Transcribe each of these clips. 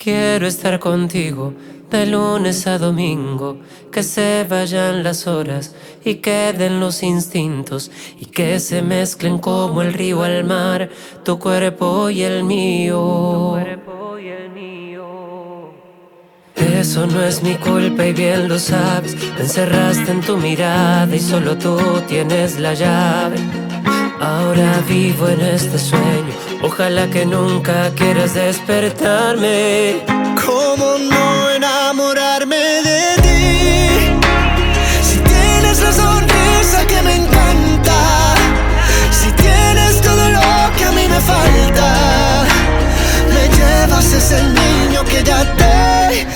Quiero estar contigo de lunes a domingo, que se vayan las horas y queden los instintos y que se mezclen como el río al mar, tu cuerpo y el mío. Eso no es mi culpa y bien lo sabes. Me encerraste en tu mirada y solo tú tienes la llave. Ahora vivo en este sueño, ojalá que nunca quieras despertarme. ¿Cómo no enamorarme de ti? Si tienes la sonrisa que me encanta, si tienes todo lo que a mí me falta, me llevas ese niño que ya te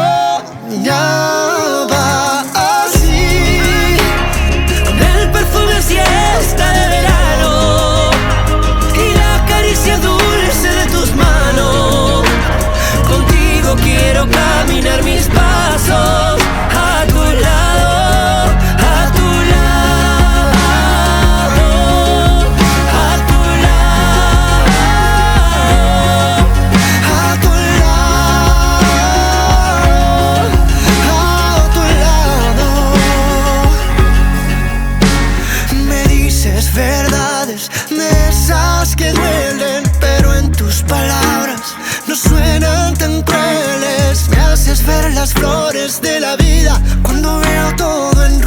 soñaba así, con el perfume a siesta de verano y la caricia dulce de tus manos. Contigo quiero caminar mis pasos a tu lado, a tu lado, a tu lado, a tu lado, me dices verdades de esas que duelen, pero en tus palabras no suenan tan crueles. Me haces ver las flores de la vida cuando veo todo en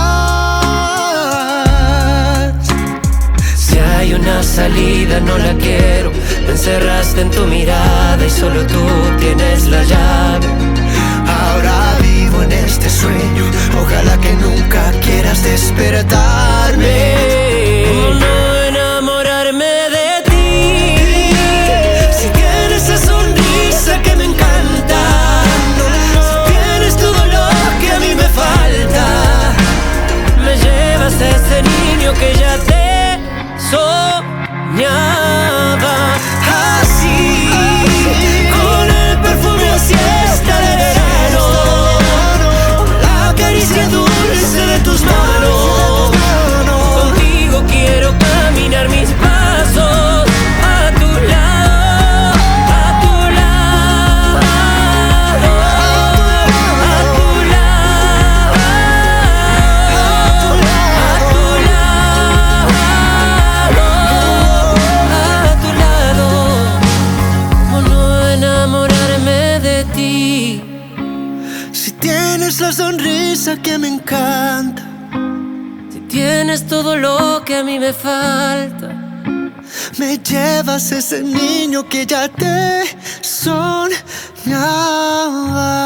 ruinas. Si hay una salida no la quiero. Me encerraste en tu mirada y solo tú tienes la llave. Ahora vivo en este sueño, ojalá que nunca quieras despertarme. ¿Cómo no enamorarme de ti? Si tienes esa sonrisa que me encanta, si tienes todo lo que a mí me falta, Me llevas a ese niño que ya te soñaba así, con el perfume a siesta de verano, la caricia dulce de tus manos. Contigo quiero caminar mis pasos a tu lado, a tu lado, a tu lado, a tu lado, ¿cómo no enamorarme de ti? Si tienes la sonrisa que me encanta, Si tienes todo lo que a mí me falta, me llevas ese niño que ya te soñaba.